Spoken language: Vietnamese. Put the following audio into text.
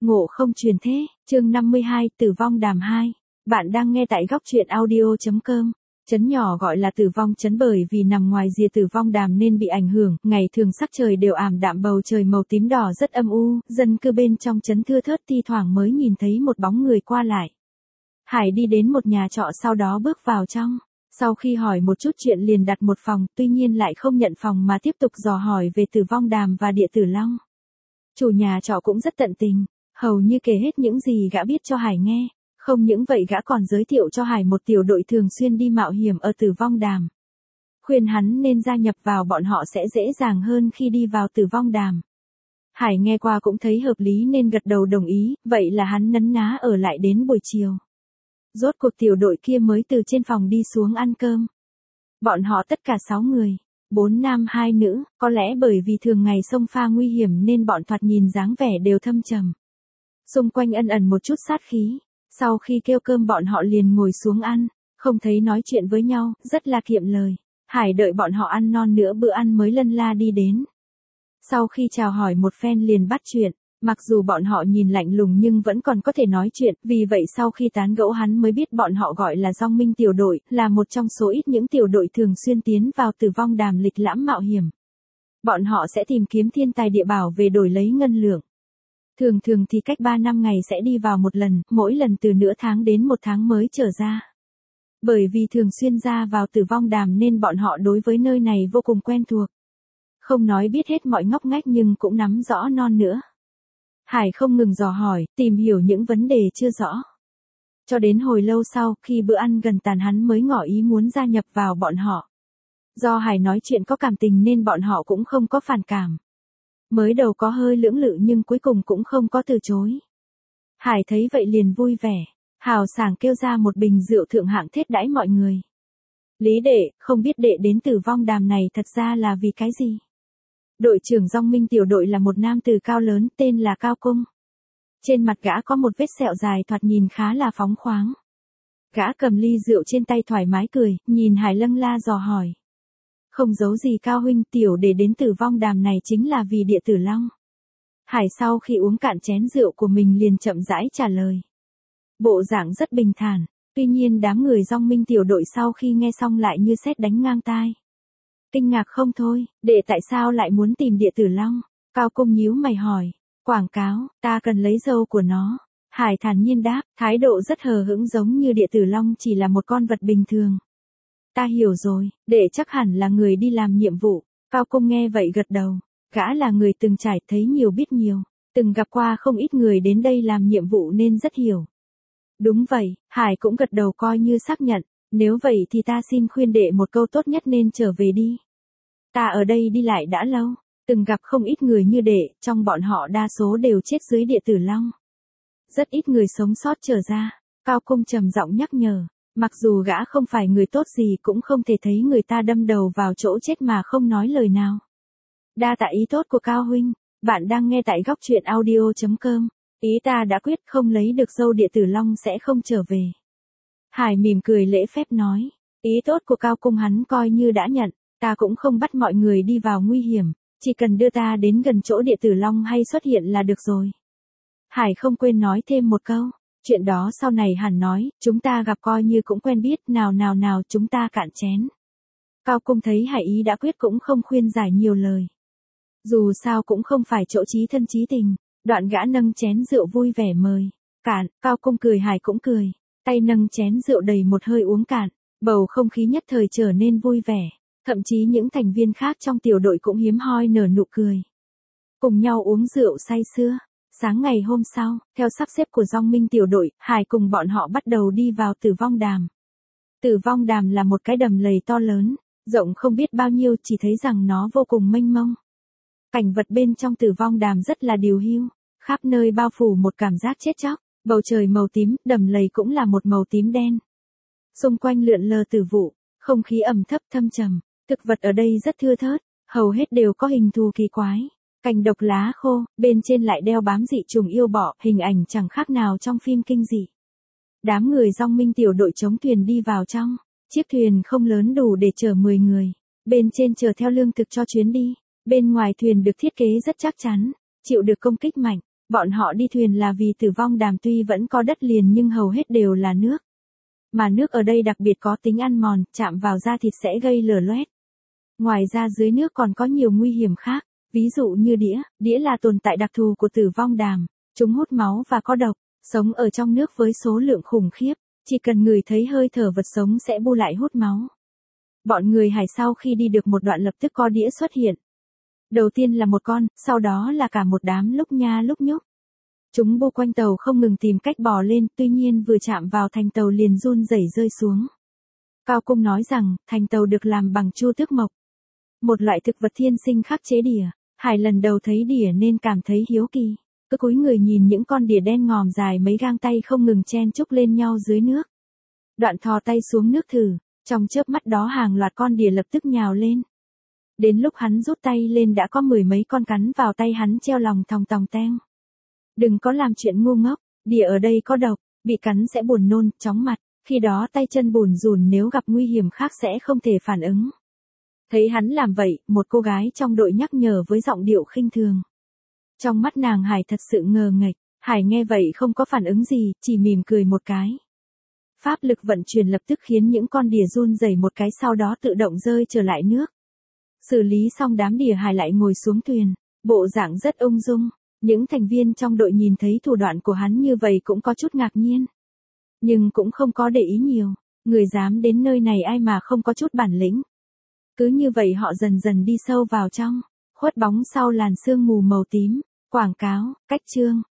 Ngộ không truyền thế, chương 52, Tử vong đàm 2. Bạn đang nghe tại góc truyện audio.com. Trấn nhỏ gọi là Tử vong trấn bởi vì nằm ngoài rìa Tử vong đàm nên bị ảnh hưởng, ngày thường sắc trời đều ảm đạm, bầu trời màu tím đỏ rất âm u, dân cư bên trong trấn thưa thớt, thi thoảng mới nhìn thấy một bóng người qua lại. Hải đi đến một nhà trọ sau đó bước vào trong. Sau khi hỏi một chút chuyện liền đặt một phòng, tuy nhiên lại không nhận phòng mà tiếp tục dò hỏi về Tử vong đàm và Địa Tử Long. Chủ nhà trọ cũng rất tận tình, hầu như kể hết những gì gã biết cho Hải nghe, không những vậy gã còn giới thiệu cho Hải một tiểu đội thường xuyên đi mạo hiểm ở Tử vong đàm. Khuyên hắn nên gia nhập vào bọn họ sẽ dễ dàng hơn khi đi vào Tử vong đàm. Hải nghe qua cũng thấy hợp lý nên gật đầu đồng ý, vậy là hắn nấn ná ở lại đến buổi chiều. Rốt cuộc tiểu đội kia mới từ trên phòng đi xuống ăn cơm. Bọn họ tất cả 6 người. 4 nam 2 nữ, có lẽ bởi vì thường ngày xông pha nguy hiểm nên bọn thoạt nhìn dáng vẻ đều thâm trầm. Xung quanh ẩn ẩn một chút sát khí, sau khi kêu cơm bọn họ liền ngồi xuống ăn, không thấy nói chuyện với nhau, rất là kiệm lời. Hải đợi bọn họ ăn non nữa bữa ăn mới lân la đi đến. Sau khi chào hỏi một phen liền bắt chuyện, mặc dù bọn họ nhìn lạnh lùng nhưng vẫn còn có thể nói chuyện, vì vậy sau khi tán gẫu hắn mới biết bọn họ gọi là Dong Minh tiểu đội, là một trong số ít những tiểu đội thường xuyên tiến vào Tử vong đàm lịch lãm mạo hiểm. Bọn họ sẽ tìm kiếm thiên tài địa bảo về đổi lấy ngân lượng. Thường thường thì cách 3 năm ngày sẽ đi vào một lần, mỗi lần từ nửa tháng đến 1 tháng mới trở ra. Bởi vì thường xuyên ra vào Tử vong đàm nên bọn họ đối với nơi này vô cùng quen thuộc. Không nói biết hết mọi ngóc ngách nhưng cũng nắm rõ non nữa. Hải không ngừng dò hỏi, tìm hiểu những vấn đề chưa rõ. Cho đến hồi lâu sau, khi bữa ăn gần tàn hắn mới ngỏ ý muốn gia nhập vào bọn họ. Do Hải nói chuyện có cảm tình nên bọn họ cũng không có phản cảm. Mới đầu có hơi lưỡng lự nhưng cuối cùng cũng không có từ chối. Hải thấy vậy liền vui vẻ, hào sảng kêu ra một bình rượu thượng hạng thiết đãi mọi người. Lý đệ, không biết đệ đến Tử vong đàm này thật ra là vì cái gì? Đội trưởng Dong Minh tiểu đội là một nam tử cao lớn, tên là Cao Cung. Trên mặt gã có một vết sẹo dài thoạt nhìn khá là phóng khoáng. Gã cầm ly rượu trên tay thoải mái cười, nhìn Hải lâng la dò hỏi. Không giấu gì Cao huynh, tiểu để đến Tử vong đàm này chính là vì Địa Tử Long. Hải sau khi uống cạn chén rượu của mình liền chậm rãi trả lời. Bộ dạng rất bình thản, tuy nhiên đám người Dong Minh tiểu đội sau khi nghe xong lại như sét đánh ngang tai. Kinh ngạc không thôi, đệ tại sao lại muốn tìm Địa Tử Long? Cao Cung nhíu mày hỏi. Quảng cáo, ta cần lấy dâu của nó. Hải thản nhiên đáp, thái độ rất hờ hững giống như Địa Tử Long chỉ là một con vật bình thường. Ta hiểu rồi, đệ chắc hẳn là người đi làm nhiệm vụ. Cao Cung nghe vậy gật đầu. Gã là người từng trải thấy nhiều biết nhiều, từng gặp qua không ít người đến đây làm nhiệm vụ nên rất hiểu. Đúng vậy, Hải cũng gật đầu coi như xác nhận. Nếu vậy thì ta xin khuyên đệ một câu tốt nhất nên trở về đi. Ta ở đây đi lại đã lâu, từng gặp không ít người như đệ, trong bọn họ đa số đều chết dưới Địa Tử Long. Rất ít người sống sót trở ra. Cao Cung trầm giọng nhắc nhở, mặc dù gã không phải người tốt gì cũng không thể thấy người ta đâm đầu vào chỗ chết mà không nói lời nào. Đa tạ ý tốt của Cao huynh, bạn đang nghe tại góc truyện audio.com. Ý ta đã quyết không lấy được dâu Địa Tử Long sẽ không trở về. Hải mỉm cười lễ phép nói, ý tốt của Cao Cung hắn coi như đã nhận, ta cũng không bắt mọi người đi vào nguy hiểm, chỉ cần đưa ta đến gần chỗ Địa Tử Long hay xuất hiện là được rồi. Hải không quên nói thêm một câu, chuyện đó sau này hẳn nói, chúng ta gặp coi như cũng quen biết, nào chúng ta cạn chén. Cao Cung thấy Hải ý đã quyết cũng không khuyên giải nhiều lời. Dù sao cũng không phải chỗ chí thân chí tình, đoạn gã nâng chén rượu vui vẻ mời, cạn, Cao Cung cười Hải cũng cười. Tay nâng chén rượu đầy một hơi uống cạn, bầu không khí nhất thời trở nên vui vẻ, thậm chí những thành viên khác trong tiểu đội cũng hiếm hoi nở nụ cười. Cùng nhau uống rượu say sưa, sáng ngày hôm sau, theo sắp xếp của Dong Minh tiểu đội, Hải cùng bọn họ bắt đầu đi vào Tử vong đàm. Tử vong đàm là một cái đầm lầy to lớn, rộng không biết bao nhiêu, chỉ thấy rằng nó vô cùng mênh mông. Cảnh vật bên trong Tử vong đàm rất là điều hưu, khắp nơi bao phủ một cảm giác chết chóc. Bầu trời màu tím, đầm lầy cũng là một màu tím đen. Xung quanh lượn lờ tử vụ, không khí ẩm thấp thâm trầm, thực vật ở đây rất thưa thớt, hầu hết đều có hình thù kỳ quái. Cành độc lá khô, bên trên lại đeo bám dị trùng yêu bọ, hình ảnh chẳng khác nào trong phim kinh dị. Đám người Dong Minh tiểu đội chống thuyền đi vào trong, chiếc thuyền không lớn đủ để chở 10 người, bên trên chở theo lương thực cho chuyến đi, bên ngoài thuyền được thiết kế rất chắc chắn, chịu được công kích mạnh. Bọn họ đi thuyền là vì Tử Vong Đàm tuy vẫn có đất liền nhưng hầu hết đều là nước. Mà nước ở đây đặc biệt có tính ăn mòn, chạm vào da thịt sẽ gây lở loét. Ngoài ra dưới nước còn có nhiều nguy hiểm khác, ví dụ như đĩa là tồn tại đặc thù của Tử Vong Đàm, chúng hút máu và có độc, sống ở trong nước với số lượng khủng khiếp, chỉ cần ngửi thấy hơi thở vật sống sẽ bu lại hút máu. Bọn người Hải sau khi đi được một đoạn lập tức có đĩa xuất hiện. Đầu tiên là một con, sau đó là cả một đám lúc nha lúc nhúc. Chúng bu quanh tàu không ngừng tìm cách bò lên, tuy nhiên vừa chạm vào thành tàu liền run rẩy rơi xuống. Cao Cung nói rằng, thành tàu được làm bằng chu tước mộc, một loại thực vật thiên sinh khắc chế đỉa. Hải lần đầu thấy đỉa nên cảm thấy hiếu kỳ, cứ cúi người nhìn những con đỉa đen ngòm dài mấy gang tay không ngừng chen chúc lên nhau dưới nước. Đoạn thò tay xuống nước thử, trong chớp mắt đó hàng loạt con đỉa lập tức nhào lên. Đến lúc hắn rút tay lên đã có mười mấy con cắn vào tay hắn treo lòng thòng tòng teng. Đừng có làm chuyện ngu ngốc, đỉa ở đây có độc, bị cắn sẽ buồn nôn, chóng mặt, khi đó tay chân bùn rùn nếu gặp nguy hiểm khác sẽ không thể phản ứng. Thấy hắn làm vậy, một cô gái trong đội nhắc nhở với giọng điệu khinh thường. Trong mắt nàng Hải thật sự ngờ nghệch, Hải nghe vậy không có phản ứng gì, chỉ mỉm cười một cái. Pháp lực vận chuyển lập tức khiến những con đỉa run rẩy một cái sau đó tự động rơi trở lại nước. Xử lý xong đám đỉa Hải lại ngồi xuống thuyền, bộ dạng rất ung dung. Những thành viên trong đội nhìn thấy thủ đoạn của hắn như vậy cũng có chút ngạc nhiên. Nhưng cũng không có để ý nhiều, người dám đến nơi này ai mà không có chút bản lĩnh. Cứ như vậy họ dần dần đi sâu vào trong, khuất bóng sau làn sương mù màu tím. Quảng cáo, cách chương.